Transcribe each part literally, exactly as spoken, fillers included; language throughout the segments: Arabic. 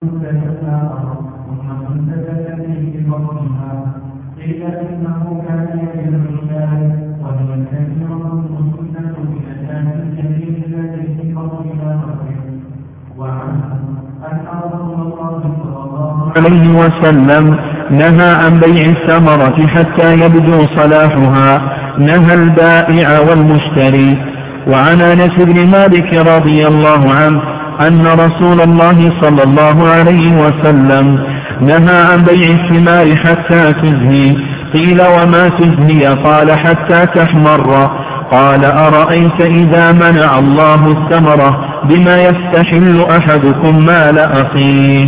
قيل إنه كان يجد الرجال وهي كثيرة مسنة بأساس الجميل الذي في بطنها وعنه أن رسول الله صلى الله عليه وسلم نهى عن بيع الثمرة حتى يبدو صلاحها، نهى البائع والمشتري. وعن أنس بن مالك رضي الله عنه أن رسول الله صلى الله عليه وسلم نهى عن بيع الثمار حتى تزهي. قيل وما تزهي؟ قال حتى تحمر. قال أرأيت إذا منع الله الثمرة بما يستحل أحدكم مال أخيه.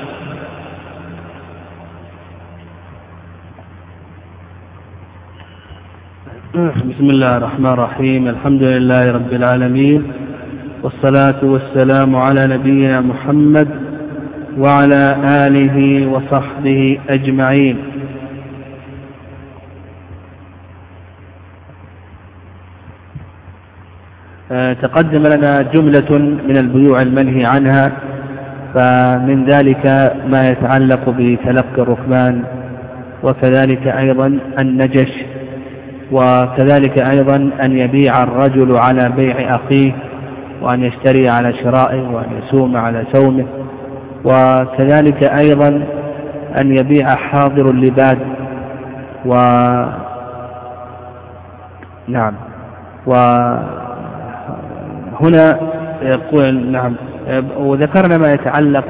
بسم الله الرحمن الرحيم. الحمد لله رب العالمين، والصلاة والسلام على نبينا محمد وعلى آله وصحبه أجمعين. تقدم لنا جملة من البيوع المنهي عنها، فمن ذلك ما يتعلق بتلقي الركبان، وكذلك أيضا النجش، وكذلك أيضا أن يبيع الرجل على بيع أخيه، وأن يشتري على شرائه، وأن يسوم على سومه، وكذلك أيضا أن يبيع حاضر اللباد. و نعم وهنا يقول نعم وذكرنا ما يتعلق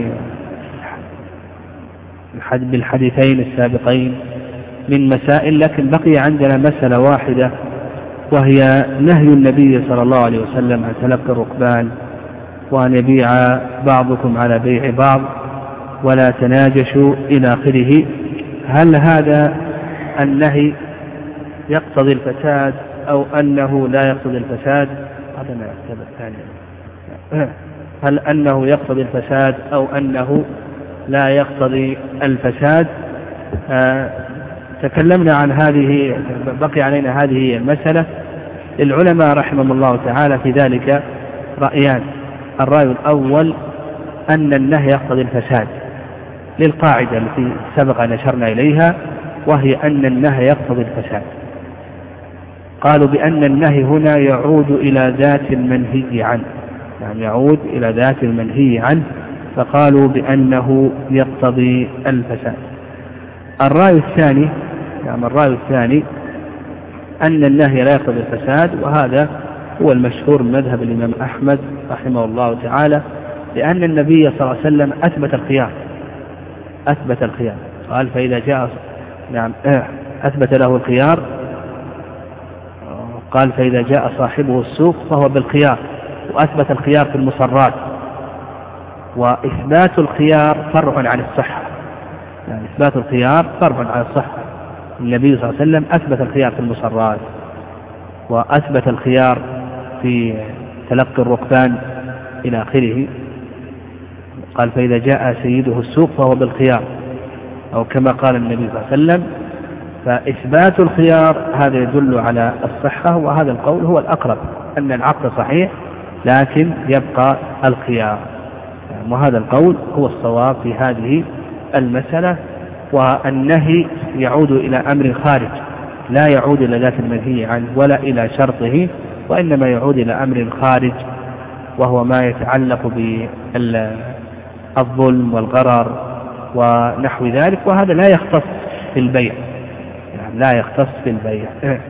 بالحديثين السابقين من مسائل، لكن بقي عندنا مسألة واحدة، وهي نهي النبي صلى الله عليه وسلم عن تلقي الركبان، وأن يبيع بعضكم على بيع بعض، ولا تناجشوا إلى آخره. هل هذا النهي يقتضي الفساد أو أنه لا يقتضي الفساد؟ هذا ما يحتمل الثاني. هل أنه يقتضي الفساد أو أنه لا يقتضي الفساد؟ آه تكلمنا عن هذه، بقي علينا هذه المسألة. العلماء رحمهم الله تعالى في ذلك رأيان. الرأي الأول أن النهي يقتضي الفساد للقاعدة التي سبق أن أشرنا إليها، وهي أن النهي يقتضي الفساد. قالوا بأن النهي هنا يعود إلى ذات المنهي عنه، يعني يعود إلى ذات المنهي عنه، فقالوا بأنه يقتضي الفساد. الرأي الثاني يعني الرأي الثاني أن النهي لا يقتضي الفساد، وهذا هو المشهور من مذهب الإمام أحمد رحمه الله تعالى، لأن النبي صلى الله عليه وسلم أثبت الخيار أثبت الخيار قال فإذا جاء نعم أثبت له الخيار، قال فإذا جاء صاحبه السوق فهو بالخيار، وأثبت الخيار في المصرات. وإثبات الخيار فرع عن الصحة، يعني إثبات الخيار فرع عن الصحة. النبي صلى الله عليه وسلم أثبت الخيار في المصرات، وأثبت الخيار في تلقي الركبان إلى آخره. قال فإذا جاء سيده السوق فهو بالخيار، أو كما قال النبي صلى الله عليه وسلم. فإثبات الخيار هذا يدل على الصحة، وهذا القول هو الأقرب، أن العقد صحيح لكن يبقى الخيار، وهذا القول هو الصواب في هذه المسألة. والنهي يعود إلى أمر خارج، لا يعود إلى ذات المنهي عنه ولا إلى شرطه، وإنما يعود إلى أمر خارج، وهو ما يتعلق بالظلم والغرر ونحو ذلك، وهذا لا يختص في البيع، يعني لا يختص في البيع،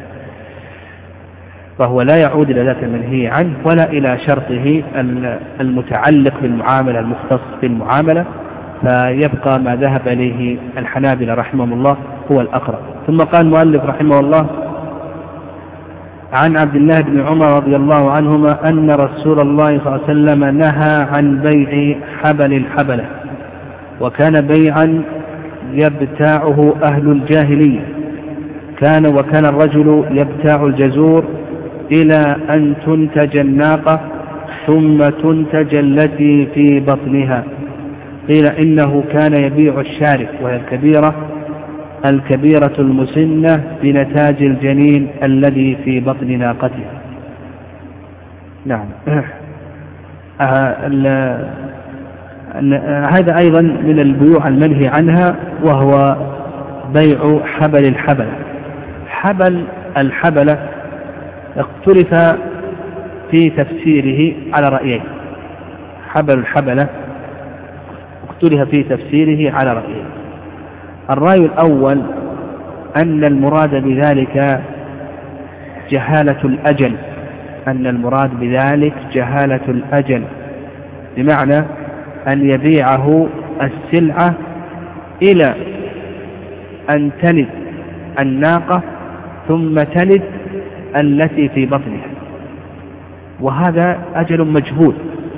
فهو لا يعود إلى ذات المنهي عنه ولا إلى شرطه المتعلق بالمعاملة المختص بالمعاملة، فيبقى ما ذهب إليه الحنابلة رحمهم الله هو الأقرب. ثم قال المؤلف رحمه الله: عن عبد الله بن عمر رضي الله عنهما أن رسول الله صلى الله عليه وسلم نهى عن بيع حبل الحبلة، وكان بيعا يبتاعه أهل الجاهلية، كان وكان الرجل يبتاع الجزور إلى أن تنتج الناقة ثم تنتج التي في بطنها. قيل إنه كان يبيع الشارف، وهي الكبيرة الكبيرة المسنة بنتاج الجنين الذي في بطن ناقتها. نعم. هذا أيضا من البيوع المنهي عنها، وهو بيع حبل الحبلة. حبل الحبلة اختلف في تفسيره على رأيين. حبل الحبلة اختلف في تفسيره على رأيين. الرأي الأول أن المراد بذلك جهالة الأجل، أن المراد بذلك جهالة الأجل، بمعنى أن يبيعه السلعة إلى أن تلد الناقة ثم تلد التي في بطنها، وهذا أجل مجهول.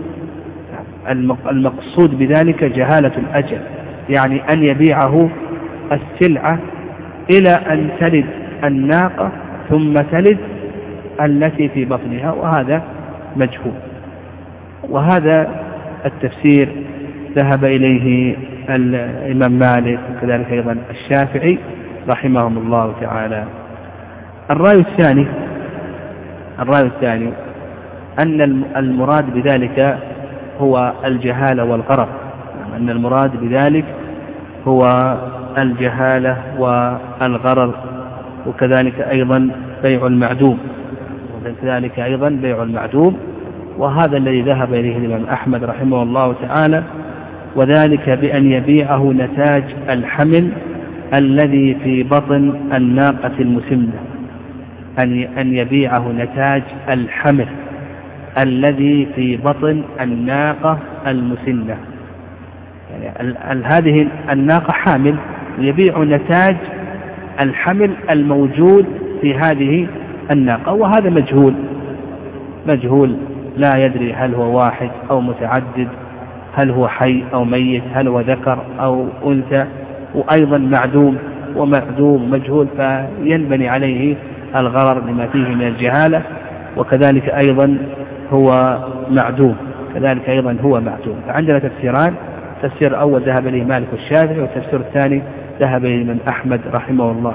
المقصود بذلك جهالة الأجل، يعني أن يبيعه السلعة إلى أن تلد الناقة ثم تلد التي في بطنها، وهذا مجهول. وهذا التفسير ذهب إليه الإمام مالك وكذلك أيضا الشافعي رحمهم الله تعالى. الرأي الثاني الرأي الثاني أن المراد بذلك هو الجهالة والغرر، أن المراد بذلك هو الجهالة والغرر، وكذلك أيضا بيع المعدوم وكذلك أيضا بيع المعدوم وهذا الذي ذهب إليه الإمام أحمد رحمه الله تعالى، وذلك بأن يبيعه نتاج الحمل الذي في بطن الناقة المسنة، أن يبيعه نتاج الحمل الذي في بطن الناقة المسنة، يعني هذه الناقة حامل، يبيع نتاج الحمل الموجود في هذه الناقة، وهذا مجهول مجهول لا يدري هل هو واحد أو متعدد، هل هو حي أو ميت، هل هو ذكر أو أنثى، وأيضا معدوم ومعدوم مجهول، فينبني عليه الغرر لما فيه من الجهالة. وكذلك أيضا هو معدوم كذلك أيضا هو معدوم. فعندنا تفسيران، التفسير الأول ذهب إليه مالك والشافعي، والتفسير الثاني ذهب إليه من أحمد رحمه الله.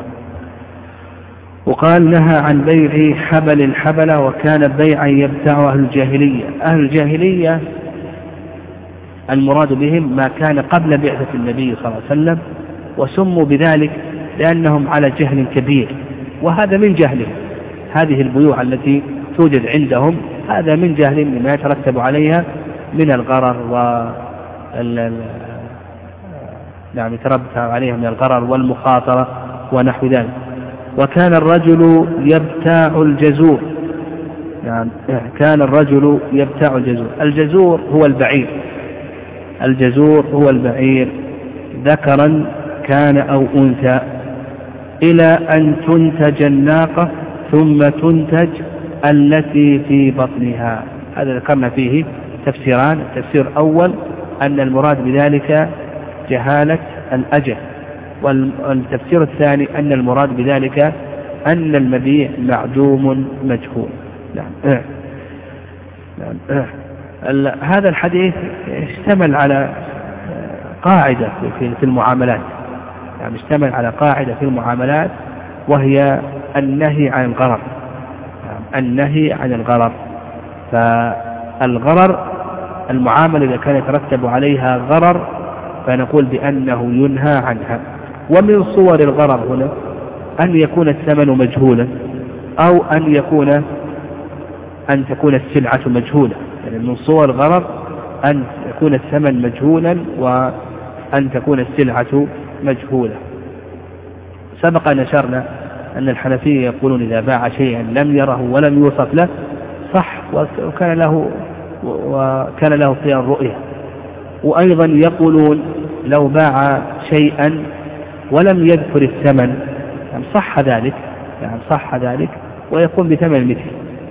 وقال نهى عن بيع حبل الحبلة، وكان بيعا يبتاع أهل الجاهلية. أهل الجاهلية المراد بهم ما كان قبل بعثة النبي صلى الله عليه وسلم، وسموا بذلك لأنهم على جهل كبير، وهذا من جهلهم. هذه البيوع التي توجد عندهم هذا من جهل لما يترتب عليها من الغرر و نعم يترتب عليها من الغرر والمخاطرة ونحو ذلك. وكان الرجل يبتاع الجزور، يعني كان الرجل يبتاع الجزور. الجزور هو البعير الجزور هو البعير ذكرا كان أو أنثى، إلى أن تنتج الناقة ثم تنتج التي في بطنها. هذا ذكرنا فيه تفسيران. التفسير الأول أن المراد بذلك جهالة الأجل، والتفسير الثاني أن المراد بذلك أن المبيع معدوم مجهول. نعم. نعم. هذا الحديث اشتمل على قاعدة في المعاملات، يعني اشتمل على قاعدة في المعاملات، وهي النهي عن الغرر النهي عن الغرر. فالغرر المعاملة إذا كان يترتب عليها غرر فنقول بأنه ينهى عنها. ومن صور الغرر هنا أن يكون الثمن مجهولا، أو أن يكون أن تكون السلعة مجهولة. يعني من صور الغرر أن يكون الثمن مجهولا وأن تكون السلعة مجهولة. سبق أن أشرنا أن الحنفية يقولون إذا باع شيئا لم يره ولم يوصف له صح، وكان له وكان له خيار الرؤية. وأيضا يقولون لو باع شيئا ولم يذكر الثمن يعني صح ذلك يعني صح ذلك ويكون بثمن المثل.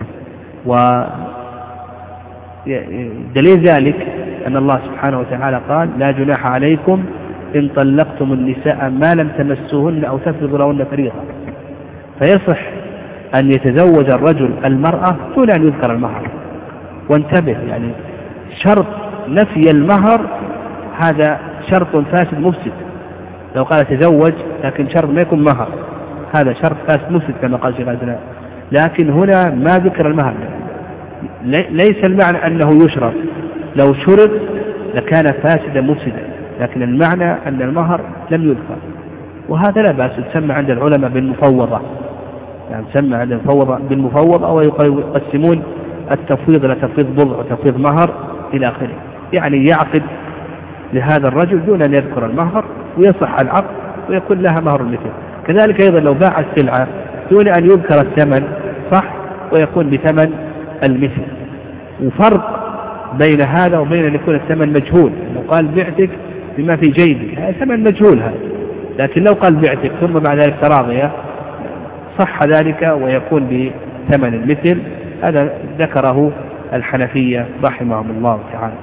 ودليل ذلك أن الله سبحانه وتعالى قال لا جناح عليكم إن طلقتم النساء ما لم تمسوهن أو تفرضوا لهن فريضة. فيصح أن يتزوج الرجل المرأة دون أن يذكر المهر. وانتبه، يعني شرط نفي المهر هذا شرط فاسد مفسد. لو قال تزوج لكن شرط ما يكون مهر هذا شرط فاسد مفسد كما قال شيخ الإسلام. لكن هنا ما ذكر المهر، ليس المعنى أنه يشرط. لو شرط لكان فاسدا مفسدا، لكن المعنى أن المهر لم يذكر، وهذا لا بأس، تسمى عند العلماء بالمفوضة، يعني تسمى عند المفوضة بالمفوضة، أو يقسمون التفويض إلى تفويض بضع وتفويض مهر إلى آخره، يعني يعقد لهذا الرجل دون أن يذكر المهر ويصح العقد ويكون لها مهر المثل. كذلك أيضا لو باع السلعة دون أن يذكر الثمن صح ويكون بثمن المثل. وفرق بين هذا وبين أن يكون الثمن مجهول، لو قال بعتك بما في جيبك هذا ثمن مجهول هذا، لكن لو قال بعتك ثم بعد ذلك تراضية صح ذلك ويكون بثمن المثل. هذا ذكره الحنفية رحمهم الله تعالى.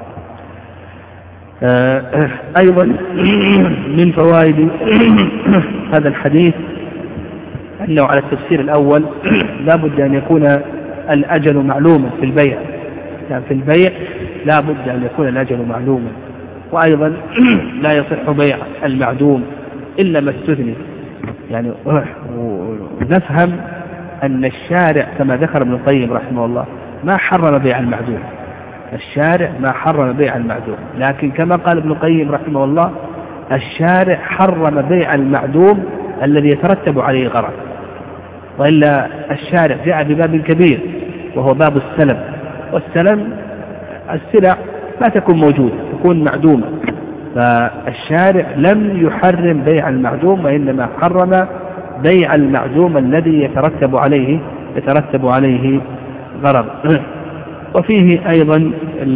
أيضا من فوائد هذا الحديث أنه على التفسير الأول لا بد أن يكون الأجل معلوما في البيع، يعني في البيع لا بد أن يكون الأجل معلوما، وأيضا لا يصح بيع المعدوم إلا ما استثني. يعني ونفهم أن الشارع كما ذكر ابن القيم رحمه الله ما حرم بيع المعدوم، الشارع ما حرم بيع المعدوم، لكن كما قال ابن القيم رحمه الله الشارع حرم بيع المعدوم الذي يترتب عليه غرض، وإلا الشارع جاء بباب كبير وهو باب السلم، والسلم السلع لا تكون موجودة تكون معدومة، فالشارع لم يحرم بيع المعدوم وإنما حرم بيع المعدوم الذي يترتب عليه يترتب عليه غرض. وفيه أيضا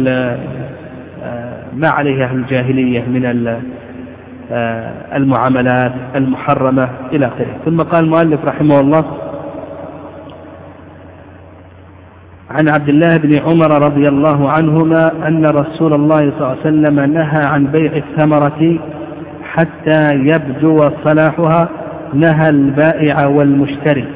ما عليه أهل الجاهلية من المعاملات المحرمة إلى آخره. ثم قال المؤلف رحمه الله عن عبد الله بن عمر رضي الله عنهما أن رسول الله صلى الله عليه وسلم نهى عن بيع الثمرة حتى يبدو صلاحها، نهى البائع والمشتري.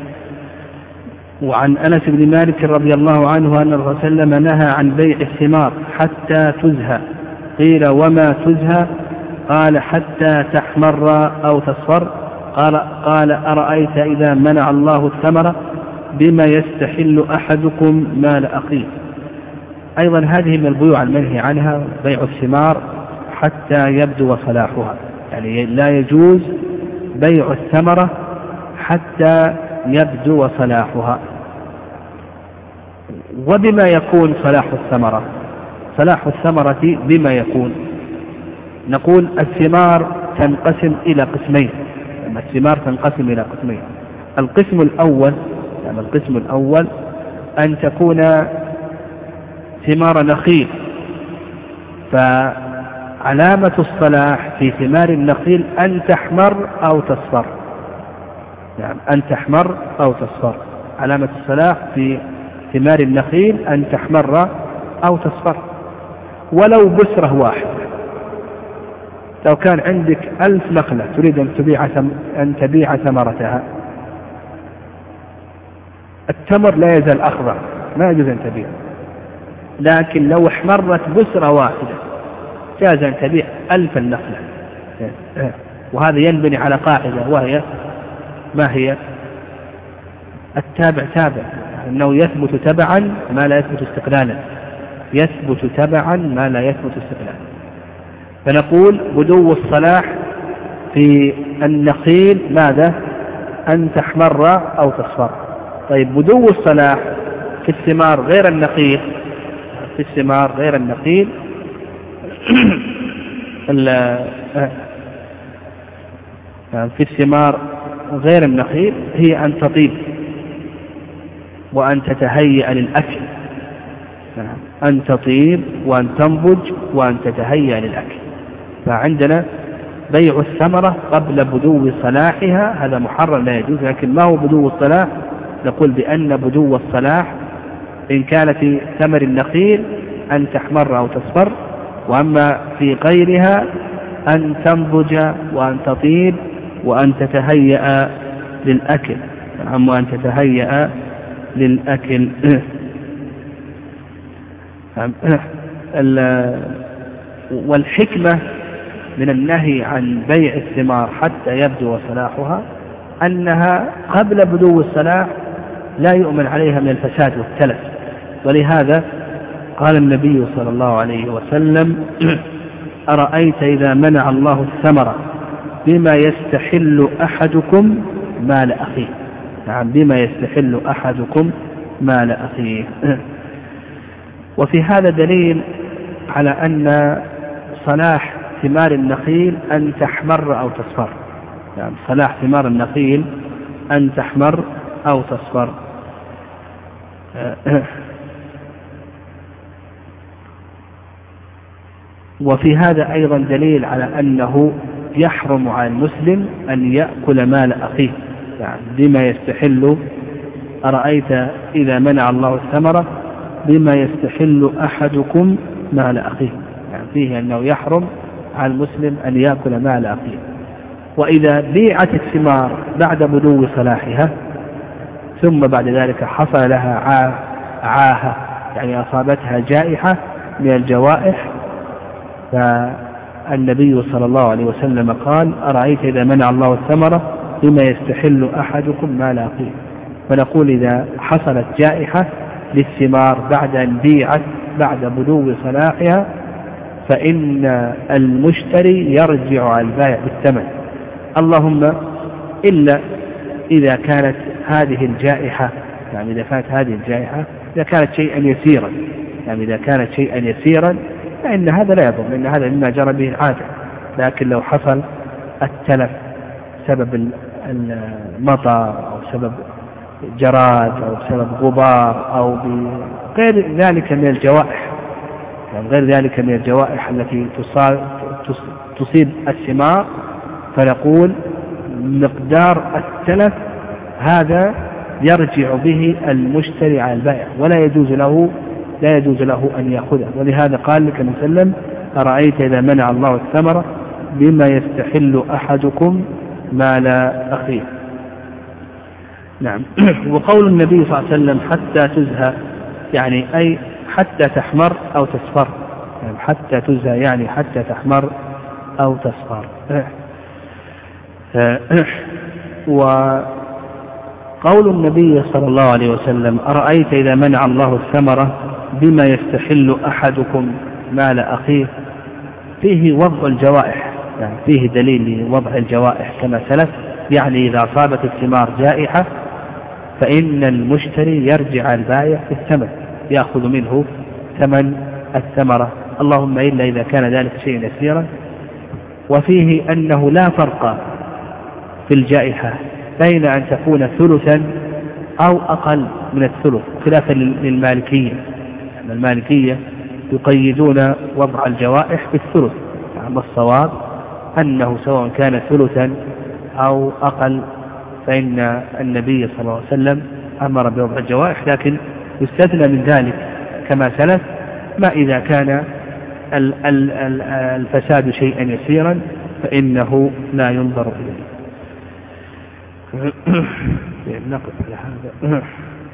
وعن أنس بن مالك رضي الله عنه أن الرسول صلى الله عليه وسلم نهى عن بيع الثمار حتى تزهى، قيل وما تزهى؟ قال حتى تحمر أو تصفر. قال, قال أرأيت إذا منع الله الثمرة بما يستحل أحدكم مال أخيه. أيضا هذه من البيوع المنهي عنها بيع الثمار حتى يبدو صلاحها، يعني لا يجوز بيع الثمرة حتى يبدو صلاحها. وبما يكون صلاح الثمرة؟ صلاح الثمرة بما يكون؟ نقول الثمار تنقسم إلى قسمين، الثمار تنقسم إلى قسمين. القسم الأول يعني القسم الأول أن تكون ثمار نخيل، فعلامة الصلاح في ثمار النخيل أن تحمر أو تصفر، يعني أن تحمر أو تصفر. علامة الصلاح في ثمار النخيل أن تحمر أو تصفر، ولو بسرة واحدة. لو كان عندك ألف نخلة تريد أن تبيع أن تبيع ثمرتها، التمر لا يزال أخضر ما يجوز أن تبيع، لكن لو احمرت بسرة واحدة جاز أن تبيع ألف النخلة. وهذا ينبني على قاعدة وهي ما هي؟ التابع تابع، أنه يثبت تبعا ما لا يثبت استقلالا، يثبت تبعا ما لا يثبت استقلالا. فنقول بدو الصلاح في النخيل ماذا؟ أن تحمر أو تصفر. طيب بدو الصلاح في الثمار غير النخيل، في الثمار غير النخيل في الثمار غير النخيل هي أن تطيب وأن تتهيأ للأكل، أن تطيب وأن تنضج وأن تتهيأ للأكل. فعندنا بيع الثمرة قبل بدو صلاحها هذا محرم لا يجوز، لكن ما هو بدو الصلاح؟ نقول بأن بدو الصلاح إن كان في ثمر النخيل أن تحمر أو تصفر، وأما في غيرها أن تنضج وأن تطيب وأن تتهيأ للأكل، نعم وأن تتهيأ للأكل. والحكمة من النهي عن بيع الثمار حتى يبدو صلاحها أنها قبل بدو الصلاح لا يؤمن عليها من الفساد والتلف، ولهذا قال النبي صلى الله عليه وسلم: أرأيت إذا منع الله الثمرة بما يستحل أحدكم مال أخيه. نعم، بما يستحل أحدكم مال أخيه. وفي هذا دليل على أن صلاح ثمار النخيل أن تحمر أو تصفر. يعني صلاح ثمار النخيل أن تحمر أو تصفر. وفي هذا أيضا دليل على أنه يحرم على المسلم أن يأكل مال أخيه، يعني بما يستحل. أرأيت إذا منع الله الثمرة بما يستحل أحدكم مال أخيه، يعني فيه أنه يحرم على المسلم أن يأكل مال أخيه. وإذا بيعت الثمار بعد بدو صلاحها ثم بعد ذلك حصل لها عاهة، يعني أصابتها جائحة من الجوائح، فالنبي صلى الله عليه وسلم قال: أرأيت إذا منع الله الثمرة بما يستحل أحدكم مال أخيه. فنقول إذا حصلت جائحة للثمار بعد أن بيعت بعد بدو صلاحها فإن المشتري يرجع على البائع بالثمن، اللهم إلا إذا كانت هذه الجائحة، يعني إذا كانت هذه الجائحة إذا كانت شيئا يسيرا، يعني إذا كانت شيئا يسيرا فإن هذا لا يضر، لأن هذا مما جرى به العادة. لكن لو حصل التلف سبب المطر أو سبب جراد أو سبب غبار أو غير ذلك من الجوائح، يعني غير ذلك من الجوائح التي تصيب الثمار، فنقول مقدار التلف هذا يرجع به المشتري على البائع، ولا يجوز له لا يجوز له أن يأخذه. ولهذا قال لك وسلم: أرأيت إذا منع الله الثمرة بما يستحل أحدكم مال أخيه. نعم. وقول النبي صلى الله عليه وسلم: حتى تزهى، يعني أي حتى تحمر أو تصفر، يعني حتى تزهى يعني حتى تحمر أو تصفر. وقول النبي صلى الله عليه وسلم: أرأيت إذا منع الله الثمرة بما يستحل أحدكم مال أخيه، فيه وضع الجوائح، يعني فيه دليل لوضع الجوائح كما سلف، يعني إذا أصابت الثمار جائحة فإن المشتري يرجع البائع بالثمن، يأخذ منه ثمن الثمرة، اللهم إلا إذا كان ذلك شيء يسيرا. وفيه أنه لا فرق في الجائحة بين أن تكون ثلثا أو أقل من الثلث، خلافا للمالكية. المالكية يقيدون وضع الجوائح بالثلث، يعني الصواب أنه سواء كان ثلثا أو أقل فإن النبي صلى الله عليه وسلم أمر بوضع الجوائح، لكن يستثنى من ذلك كما سلف ما إذا كان الفساد شيئا يسيرا فإنه لا ينظر إليه. نقف على هذا.